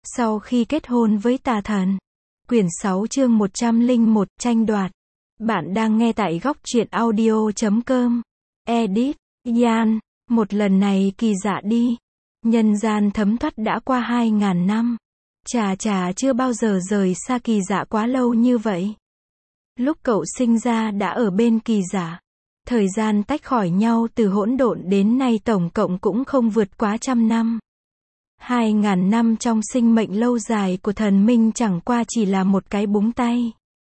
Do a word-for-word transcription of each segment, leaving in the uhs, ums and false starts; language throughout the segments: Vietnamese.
Sau khi kết hôn với tà thần. Quyển sáu chương một trăm lẻ một, tranh đoạt. Bạn đang nghe tại góc truyện audio chấm com. Edit, Yan. Một lần này kỳ dạ đi. Nhân gian thấm thoát đã qua hai ngàn năm. Chà chà chưa bao giờ rời xa kỳ dạ quá lâu như vậy. Lúc cậu sinh ra đã ở bên kỳ dạ. Thời gian tách khỏi nhau từ hỗn độn đến nay tổng cộng cũng không vượt quá trăm năm. Hai ngàn năm trong sinh mệnh lâu dài của thần minh chẳng qua chỉ là một cái búng tay.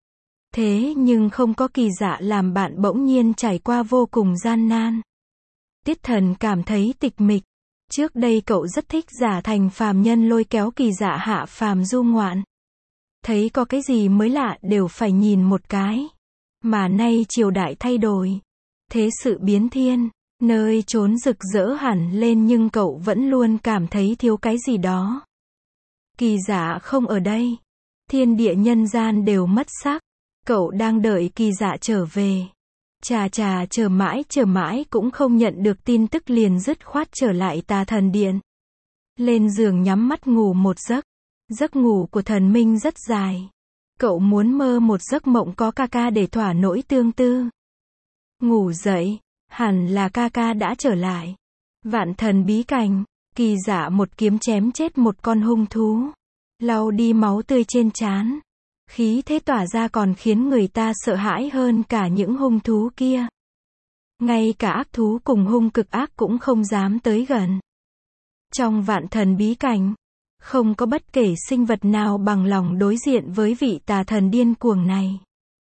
Thế nhưng không có kỳ dạ làm bạn bỗng nhiên trải qua vô cùng gian nan. Tiết Thần cảm thấy tịch mịch. Trước đây cậu rất thích giả thành phàm nhân lôi kéo kỳ dạ hạ phàm du ngoạn. Thấy có cái gì mới lạ đều phải nhìn một cái. Mà nay triều đại thay đổi. Thế sự biến thiên. Nơi trốn rực rỡ hẳn lên nhưng cậu vẫn luôn cảm thấy thiếu cái gì đó. Kỳ dạ không ở đây. Thiên địa nhân gian đều mất sắc. Cậu đang đợi kỳ dạ trở về. Chà chà chờ mãi chờ mãi cũng không nhận được tin tức liền dứt khoát trở lại tà thần điện. Lên giường nhắm mắt ngủ một giấc. Giấc ngủ của thần minh rất dài. Cậu muốn mơ một giấc mộng có ca ca để thỏa nỗi tương tư. Ngủ dậy. Hẳn là ca ca đã trở lại. Vạn thần bí cảnh. Kỳ dạ một kiếm chém chết một con hung thú. Lau đi máu tươi trên trán. Khí thế tỏa ra còn khiến người ta sợ hãi hơn cả những hung thú kia. Ngay cả ác thú cùng hung cực ác cũng không dám tới gần. Trong vạn thần bí cảnh, không có bất kể sinh vật nào bằng lòng đối diện với vị tà thần điên cuồng này.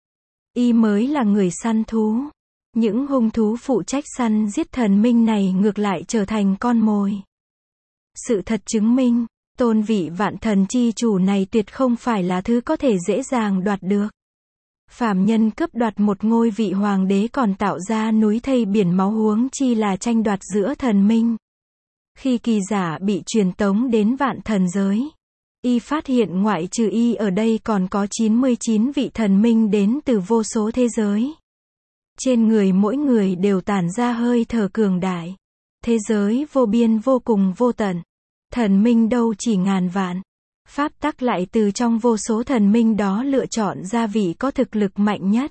Y mới là người săn thú. Những hung thú phụ trách săn giết thần minh này ngược lại trở thành con mồi. Sự thật chứng minh, tôn vị vạn thần chi chủ này tuyệt không phải là thứ có thể dễ dàng đoạt được. Phàm nhân cướp đoạt một ngôi vị hoàng đế còn tạo ra núi thây biển máu huống chi là tranh đoạt giữa thần minh. Khi kỳ giả bị truyền tống đến vạn thần giới, y phát hiện ngoại trừ y ở đây còn có chín mươi chín vị thần minh đến từ vô số thế giới. Trên người mỗi người đều tản ra hơi thở cường đại. Thế giới vô biên vô cùng vô tận. Thần minh đâu chỉ ngàn vạn. Pháp tắc lại từ trong vô số thần minh đó lựa chọn ra vị có thực lực mạnh nhất.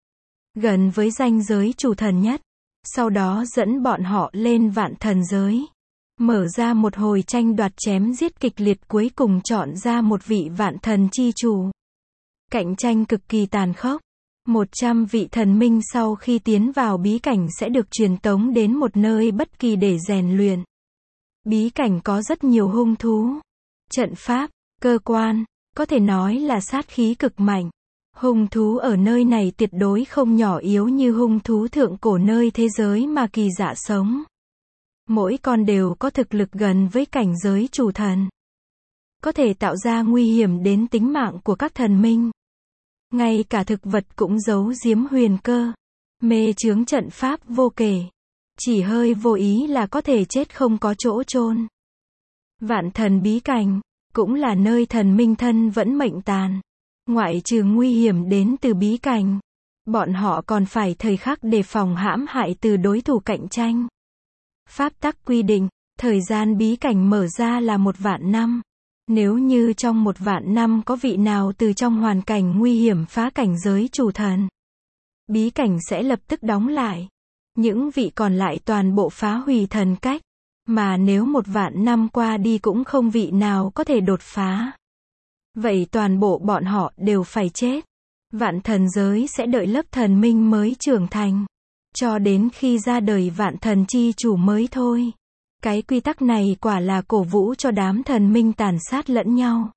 Gần với ranh giới chủ thần nhất. Sau đó dẫn bọn họ lên vạn thần giới. Mở ra một hồi tranh đoạt chém giết kịch liệt cuối cùng chọn ra một vị vạn thần chi chủ. Cạnh tranh cực kỳ tàn khốc. Một trăm vị thần minh sau khi tiến vào bí cảnh sẽ được truyền tống đến một nơi bất kỳ để rèn luyện. Bí cảnh có rất nhiều hung thú, trận pháp, cơ quan, có thể nói là sát khí cực mạnh. Hung thú ở nơi này tuyệt đối không nhỏ yếu như hung thú thượng cổ nơi thế giới mà kỳ dạ sống. Mỗi con đều có thực lực gần với cảnh giới chủ thần. Có thể tạo ra nguy hiểm đến tính mạng của các thần minh. Ngay cả thực vật cũng giấu giếm huyền cơ. Mê chướng trận pháp vô kể. Chỉ hơi vô ý là có thể chết không có chỗ chôn. Vạn thần bí cảnh, cũng là nơi thần minh thân vẫn mệnh tàn. Ngoại trừ nguy hiểm đến từ bí cảnh, bọn họ còn phải thời khắc đề phòng hãm hại từ đối thủ cạnh tranh. Pháp tắc quy định, thời gian bí cảnh mở ra là một vạn năm. Nếu như trong một vạn năm có vị nào từ trong hoàn cảnh nguy hiểm phá cảnh giới chủ thần, bí cảnh sẽ lập tức đóng lại. Những vị còn lại toàn bộ phá hủy thần cách. Mà nếu một vạn năm qua đi cũng không vị nào có thể đột phá, vậy toàn bộ bọn họ đều phải chết. Vạn thần giới sẽ đợi lớp thần minh mới trưởng thành. Cho đến khi ra đời vạn thần chi chủ mới thôi. Cái quy tắc này quả là cổ vũ cho đám thần minh tàn sát lẫn nhau.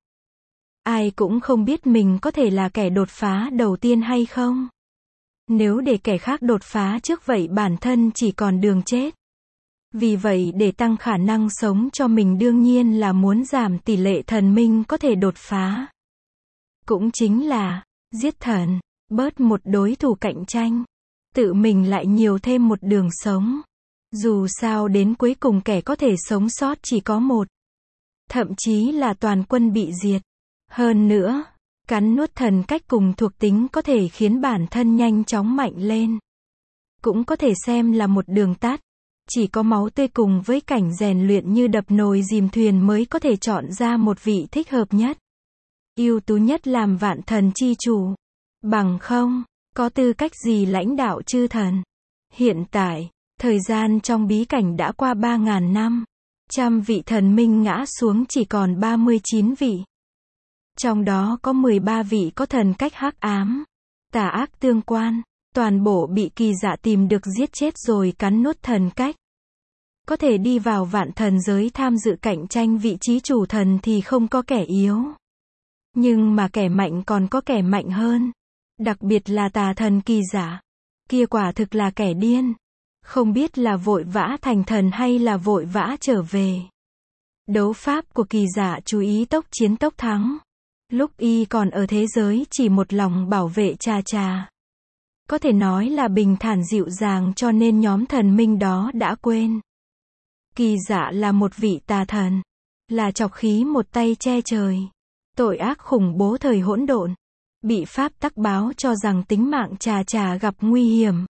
Ai cũng không biết mình có thể là kẻ đột phá đầu tiên hay không. Nếu để kẻ khác đột phá trước vậy bản thân chỉ còn đường chết. Vì vậy để tăng khả năng sống cho mình đương nhiên là muốn giảm tỷ lệ thần minh có thể đột phá. Cũng chính là, giết thần, bớt một đối thủ cạnh tranh. Tự mình lại nhiều thêm một đường sống. Dù sao đến cuối cùng kẻ có thể sống sót chỉ có một. Thậm chí là toàn quân bị diệt. Hơn nữa, cắn nuốt thần cách cùng thuộc tính có thể khiến bản thân nhanh chóng mạnh lên. Cũng có thể xem là một đường tắt. Chỉ có máu tươi cùng với cảnh rèn luyện như đập nồi dìm thuyền mới có thể chọn ra một vị thích hợp nhất, ưu tú nhất làm vạn thần chi chủ. Bằng không, có tư cách gì lãnh đạo chư thần? Hiện tại, thời gian trong bí cảnh đã qua ba ngàn năm. Trăm vị thần minh ngã xuống chỉ còn ba mươi chín vị. Trong đó có mười ba vị có thần cách hắc ám, tà ác tương quan, toàn bộ bị Kỳ Dạ tìm được giết chết rồi cắn nuốt thần cách. Có thể đi vào vạn thần giới tham dự cạnh tranh vị trí chủ thần thì không có kẻ yếu. Nhưng mà kẻ mạnh còn có kẻ mạnh hơn. Đặc biệt là tà thần Kỳ Dạ. Kia quả thực là kẻ điên. Không biết là vội vã thành thần hay là vội vã trở về. Đấu pháp của Kỳ Dạ chú ý tốc chiến tốc thắng. Lúc y còn ở thế giới chỉ một lòng bảo vệ Trà Trà. Có thể nói là bình thản dịu dàng cho nên nhóm thần minh đó đã quên. Kỳ Dạ là một vị tà thần. Là trọc khí một tay che trời. Tội ác khủng bố thời hỗn độn. Bị pháp tắc báo cho rằng tính mạng Trà Trà gặp nguy hiểm.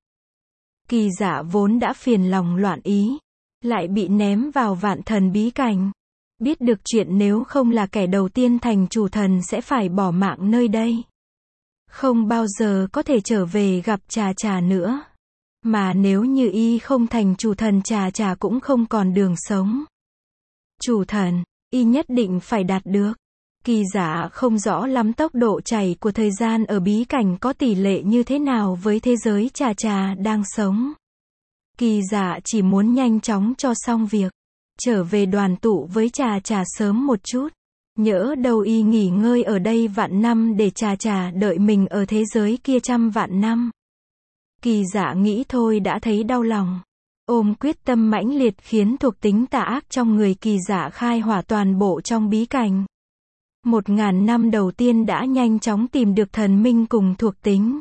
Kỳ Dạ vốn đã phiền lòng loạn ý. Lại bị ném vào vạn thần bí cảnh. Biết được chuyện nếu không là kẻ đầu tiên thành chủ thần sẽ phải bỏ mạng nơi đây. Không bao giờ có thể trở về gặp Trà Trà nữa. Mà nếu như y không thành chủ thần Trà Trà cũng không còn đường sống. Chủ thần, y nhất định phải đạt được. Kỳ Dạ không rõ lắm tốc độ chảy của thời gian ở bí cảnh có tỷ lệ như thế nào với thế giới Trà Trà đang sống. Kỳ Dạ chỉ muốn nhanh chóng cho xong việc. Trở về đoàn tụ với Trà Trà sớm một chút. Nhỡ đâu y nghỉ ngơi ở đây vạn năm để Trà Trà đợi mình ở thế giới kia trăm vạn năm. Kỳ Dạ nghĩ thôi đã thấy đau lòng. Ôm quyết tâm mãnh liệt khiến thuộc tính tà ác trong người Kỳ Dạ khai hỏa toàn bộ trong bí cảnh. Một ngàn năm đầu tiên đã nhanh chóng tìm được thần minh cùng thuộc tính.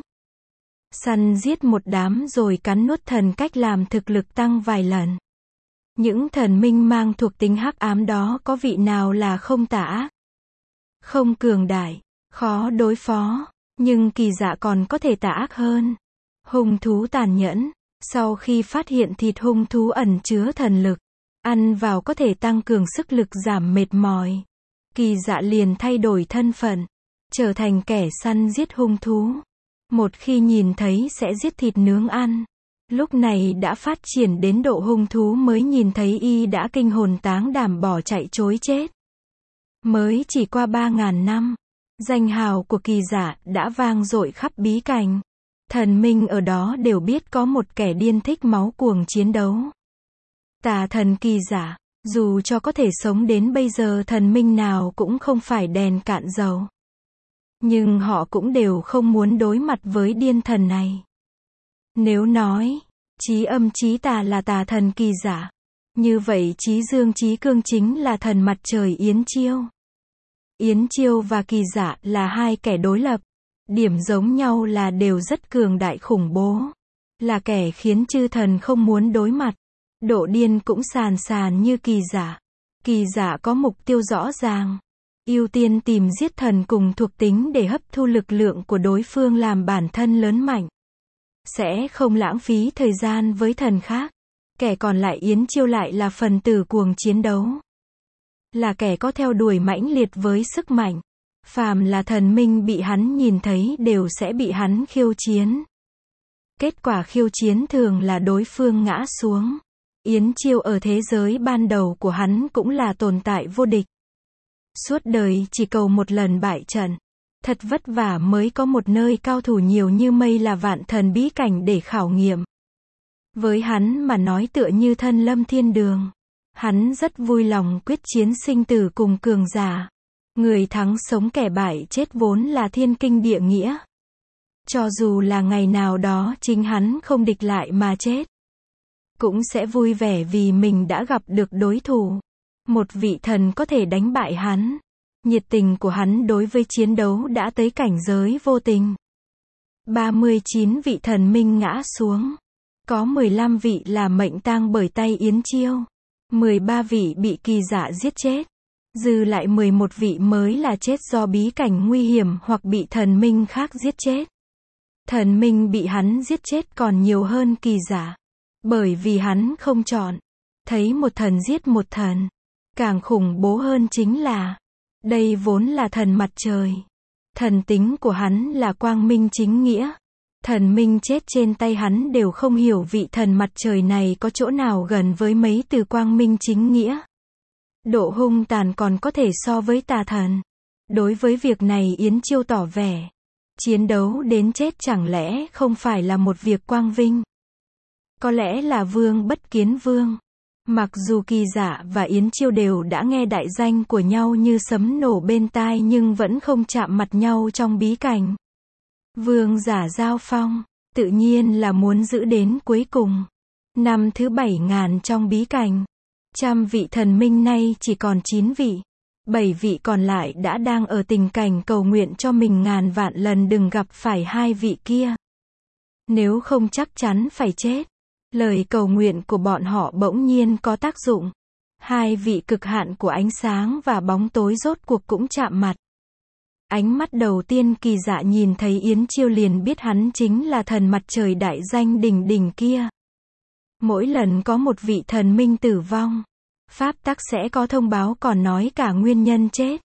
Săn giết một đám rồi cắn nuốt thần cách làm thực lực tăng vài lần. Những thần minh mang thuộc tính hắc ám đó có vị nào là không tà ác, không cường đại, khó đối phó, nhưng Kỳ Dạ còn có thể tà ác hơn. Hung thú tàn nhẫn, sau khi phát hiện thịt hung thú ẩn chứa thần lực, ăn vào có thể tăng cường sức lực giảm mệt mỏi. Kỳ Dạ liền thay đổi thân phận, trở thành kẻ săn giết hung thú. Một khi nhìn thấy sẽ giết thịt nướng ăn. Lúc này đã phát triển đến độ hung thú mới nhìn thấy y đã kinh hồn táng đảm bỏ chạy trối chết. Mới chỉ qua ba ngàn năm, danh hào của Kỳ Dạ đã vang dội khắp bí cảnh. Thần minh ở đó đều biết có một kẻ điên thích máu cuồng chiến đấu. Tà thần Kỳ Dạ, dù cho có thể sống đến bây giờ thần minh nào cũng không phải đèn cạn dầu. Nhưng họ cũng đều không muốn đối mặt với điên thần này. Nếu nói, chí âm chí tà là tà thần Kỳ Dạ, như vậy chí dương chí cương chính là thần mặt trời Yến Chiêu. Yến Chiêu và Kỳ Dạ là hai kẻ đối lập. Điểm giống nhau là đều rất cường đại khủng bố. Là kẻ khiến chư thần không muốn đối mặt. Độ điên cũng sàn sàn như Kỳ Dạ. Kỳ Dạ có mục tiêu rõ ràng. Ưu tiên tìm giết thần cùng thuộc tính để hấp thu lực lượng của đối phương làm bản thân lớn mạnh. Sẽ không lãng phí thời gian với thần khác. Kẻ còn lại Yến Chiêu lại là phần tử cuồng chiến đấu. Là kẻ có theo đuổi mãnh liệt với sức mạnh. Phàm là thần minh bị hắn nhìn thấy đều sẽ bị hắn khiêu chiến. Kết quả khiêu chiến thường là đối phương ngã xuống. Yến Chiêu ở thế giới ban đầu của hắn cũng là tồn tại vô địch. Suốt đời chỉ cầu một lần bại trận. Thật vất vả mới có một nơi cao thủ nhiều như mây là vạn thần bí cảnh để khảo nghiệm. Với hắn mà nói tựa như thân lâm thiên đường. Hắn rất vui lòng quyết chiến sinh tử cùng cường giả. Người thắng sống kẻ bại chết vốn là thiên kinh địa nghĩa. Cho dù là ngày nào đó chính hắn không địch lại mà chết, cũng sẽ vui vẻ vì mình đã gặp được đối thủ. Một vị thần có thể đánh bại hắn. Nhiệt tình của hắn đối với chiến đấu đã tới cảnh giới vô tình. ba mươi chín vị thần minh ngã xuống. Có mười lăm vị là mệnh tang bởi tay Yến Chiêu. mười ba vị bị Kỳ Dạ giết chết. Dư lại mười một vị mới là chết do bí cảnh nguy hiểm hoặc bị thần minh khác giết chết. Thần minh bị hắn giết chết còn nhiều hơn Kỳ Dạ. Bởi vì hắn không chọn. Thấy một thần giết một thần. Càng khủng bố hơn chính là, đây vốn là thần mặt trời. Thần tính của hắn là quang minh chính nghĩa. Thần minh chết trên tay hắn đều không hiểu vị thần mặt trời này có chỗ nào gần với mấy từ quang minh chính nghĩa. Độ hung tàn còn có thể so với tà thần. Đối với việc này Yến Chiêu tỏ vẻ, chiến đấu đến chết chẳng lẽ không phải là một việc quang vinh. Có lẽ là Vương Bất Kiến Vương. Mặc dù Kỳ Dạ và Yến Chiêu đều đã nghe đại danh của nhau như sấm nổ bên tai nhưng vẫn không chạm mặt nhau trong bí cảnh. Vương giả giao phong, tự nhiên là muốn giữ đến cuối cùng. Năm thứ bảy ngàn trong bí cảnh, trăm vị thần minh nay chỉ còn chín vị. Bảy vị còn lại đã đang ở tình cảnh cầu nguyện cho mình ngàn vạn lần đừng gặp phải hai vị kia. Nếu không chắc chắn phải chết. Lời cầu nguyện của bọn họ bỗng nhiên có tác dụng. Hai vị cực hạn của ánh sáng và bóng tối rốt cuộc cũng chạm mặt. Ánh mắt đầu tiên Kỳ Dạ nhìn thấy Yến Chiêu liền biết hắn chính là thần mặt trời đại danh đỉnh đỉnh kia. Mỗi lần có một vị thần minh tử vong, pháp tắc sẽ có thông báo còn nói cả nguyên nhân chết.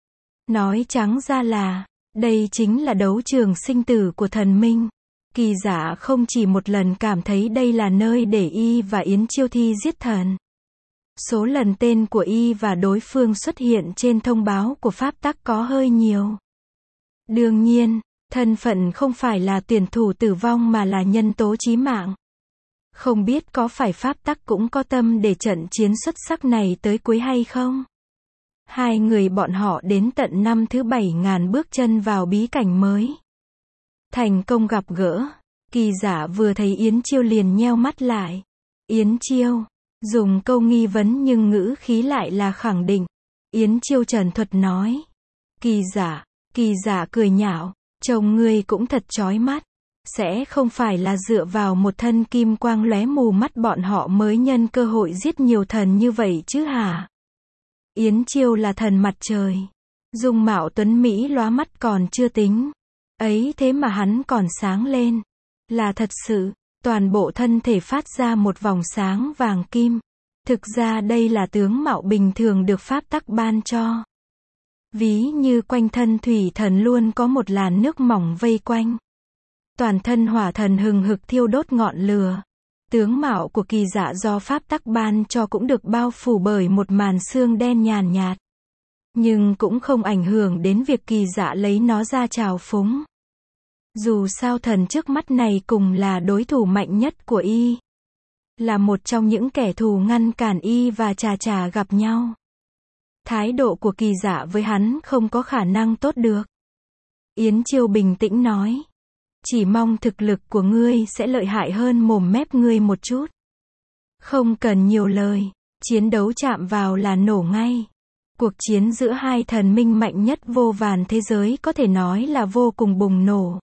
Nói trắng ra là, đây chính là đấu trường sinh tử của thần minh. Kỳ Dạ không chỉ một lần cảm thấy đây là nơi để y và Yến Chiêu thi giết thần. Số lần tên của y và đối phương xuất hiện trên thông báo của pháp tắc có hơi nhiều. Đương nhiên, thân phận không phải là tuyển thủ tử vong mà là nhân tố chí mạng. Không biết có phải pháp tắc cũng có tâm để trận chiến xuất sắc này tới cuối hay không? Hai người bọn họ đến tận năm thứ bảy ngàn bước chân vào bí cảnh mới. Thành công gặp gỡ, Kỳ Dạ vừa thấy Yến Chiêu liền nheo mắt lại. Yến Chiêu, dùng câu nghi vấn nhưng ngữ khí lại là khẳng định. Yến Chiêu trần thuật nói. Kỳ Dạ, Kỳ Dạ cười nhạo, chồng ngươi cũng thật chói mắt. Sẽ không phải là dựa vào một thân kim quang lóe mù mắt bọn họ mới nhân cơ hội giết nhiều thần như vậy chứ hả? Yến Chiêu là thần mặt trời. Dung mạo tuấn Mỹ lóa mắt còn chưa tính. Ấy thế mà hắn còn sáng lên. Là thật sự, toàn bộ thân thể phát ra một vòng sáng vàng kim. Thực ra đây là tướng mạo bình thường được pháp tắc ban cho. Ví như quanh thân thủy thần luôn có một làn nước mỏng vây quanh. Toàn thân hỏa thần hừng hực thiêu đốt ngọn lửa. Tướng mạo của Kỳ Dạ do pháp tắc ban cho cũng được bao phủ bởi một màn sương đen nhàn nhạt. Nhưng cũng không ảnh hưởng đến việc Kỳ Dạ lấy nó ra trào phúng. Dù sao thần trước mắt này cùng là đối thủ mạnh nhất của y. Là một trong những kẻ thù ngăn cản y và Trà Trà gặp nhau. Thái độ của Kỳ Dạ với hắn không có khả năng tốt được. Yến Chiêu bình tĩnh nói. Chỉ mong thực lực của ngươi sẽ lợi hại hơn mồm mép ngươi một chút. Không cần nhiều lời, chiến đấu chạm vào là nổ ngay. Cuộc chiến giữa hai thần minh mạnh nhất vô vàn thế giới có thể nói là vô cùng bùng nổ.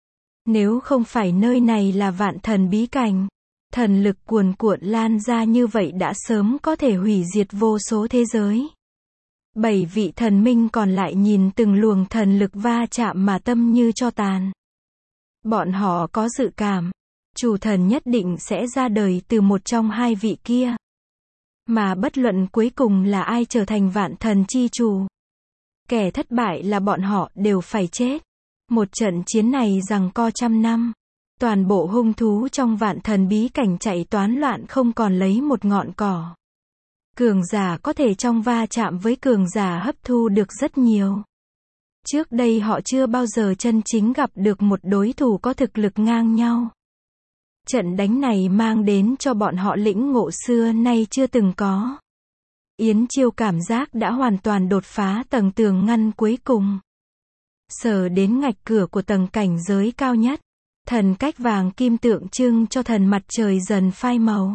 Nếu không phải nơi này là vạn thần bí cảnh, thần lực cuồn cuộn lan ra như vậy đã sớm có thể hủy diệt vô số thế giới. Bảy vị thần minh còn lại nhìn từng luồng thần lực va chạm mà tâm như tro tàn. Bọn họ có dự cảm, chủ thần nhất định sẽ ra đời từ một trong hai vị kia. Mà bất luận cuối cùng là ai trở thành vạn thần chi chủ. Kẻ thất bại là bọn họ đều phải chết. Một trận chiến này giằng co trăm năm. Toàn bộ hung thú trong vạn thần bí cảnh chạy toán loạn không còn lấy một ngọn cỏ. Cường giả có thể trong va chạm với cường giả hấp thu được rất nhiều. Trước đây họ chưa bao giờ chân chính gặp được một đối thủ có thực lực ngang nhau. Trận đánh này mang đến cho bọn họ lĩnh ngộ xưa nay chưa từng có. Yến Chiêu cảm giác đã hoàn toàn đột phá tầng tường ngăn cuối cùng. Sờ đến ngạch cửa của tầng cảnh giới cao nhất. Thần cách vàng kim tượng trưng cho thần mặt trời dần phai màu.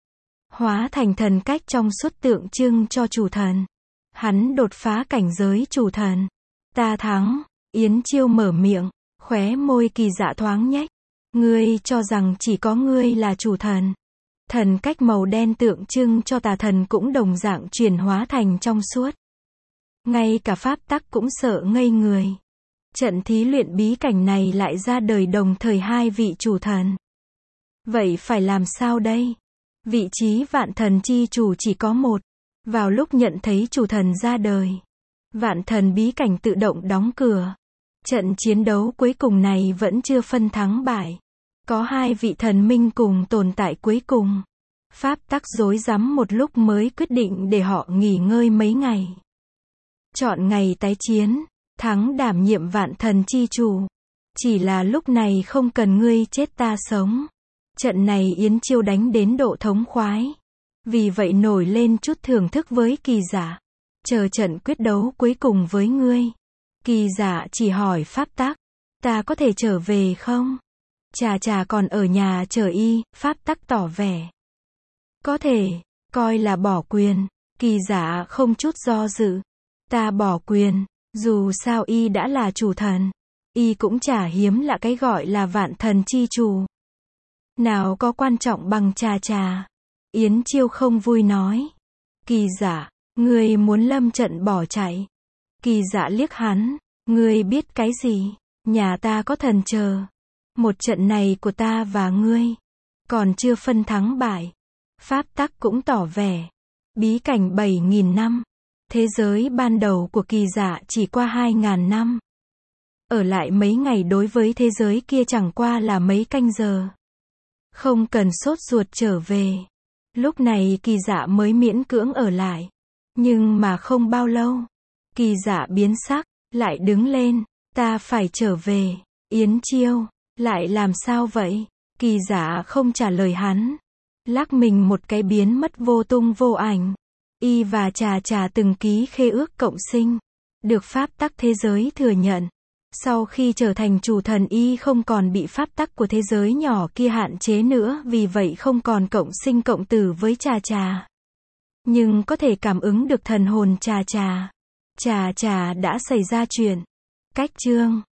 Hóa thành thần cách trong suốt tượng trưng cho chủ thần. Hắn đột phá cảnh giới chủ thần. Ta thắng. Yến Chiêu mở miệng, khóe môi Kỳ Dạ thoáng nhếch. Ngươi cho rằng chỉ có ngươi là chủ thần. Thần cách màu đen tượng trưng cho tà thần cũng đồng dạng chuyển hóa thành trong suốt. Ngay cả pháp tắc cũng sợ ngây người. Trận thí luyện bí cảnh này lại ra đời đồng thời hai vị chủ thần. Vậy phải làm sao đây? Vị trí vạn thần chi chủ chỉ có một. Vào lúc nhận thấy chủ thần ra đời, vạn thần bí cảnh tự động đóng cửa. Trận chiến đấu cuối cùng này vẫn chưa phân thắng bại. Có hai vị thần minh cùng tồn tại cuối cùng. Pháp tắc rối rắm một lúc mới quyết định để họ nghỉ ngơi mấy ngày. Chọn ngày tái chiến, thắng đảm nhiệm vạn thần chi chủ. Chỉ là lúc này không cần ngươi chết ta sống. Trận này Yến Chiêu đánh đến độ thống khoái. Vì vậy nổi lên chút thưởng thức với Kỳ Dạ. Chờ trận quyết đấu cuối cùng với ngươi. Kỳ Dạ chỉ hỏi pháp tắc. Ta có thể trở về không? Chà chà còn ở nhà chờ y, pháp tắc tỏ vẻ. Có thể, coi là bỏ quyền. Kỳ Dạ không chút do dự. Ta bỏ quyền, dù sao y đã là chủ thần. Y cũng chả hiếm lạ cái gọi là vạn thần chi chủ. Nào có quan trọng bằng chà chà. Yến Chiêu không vui nói. Kỳ Dạ, ngươi muốn lâm trận bỏ chạy. Kỳ Dạ liếc hắn. Ngươi biết cái gì? Nhà ta có thần chờ. Một trận này của ta và ngươi. Còn chưa phân thắng bại. Pháp tắc cũng tỏ vẻ. Bí cảnh bảy nghìn năm. Thế giới ban đầu của Kỳ Dạ chỉ qua hai nghìn năm. Ở lại mấy ngày đối với thế giới kia chẳng qua là mấy canh giờ. Không cần sốt ruột trở về. Lúc này Kỳ Dạ mới miễn cưỡng ở lại. Nhưng mà không bao lâu. Kỳ Dạ biến sắc, lại đứng lên. Ta phải trở về. Yến Chiêu, lại làm sao vậy? Kỳ Dạ không trả lời hắn. Lắc mình một cái biến mất vô tung vô ảnh. Y và Trà Trà từng ký khế ước cộng sinh. Được pháp tắc thế giới thừa nhận. Sau khi trở thành chủ thần y không còn bị pháp tắc của thế giới nhỏ kia hạn chế nữa, vì vậy không còn cộng sinh cộng tử với Trà Trà. Nhưng có thể cảm ứng được thần hồn Trà Trà. Trà Trà đã xảy ra chuyện. Cách chương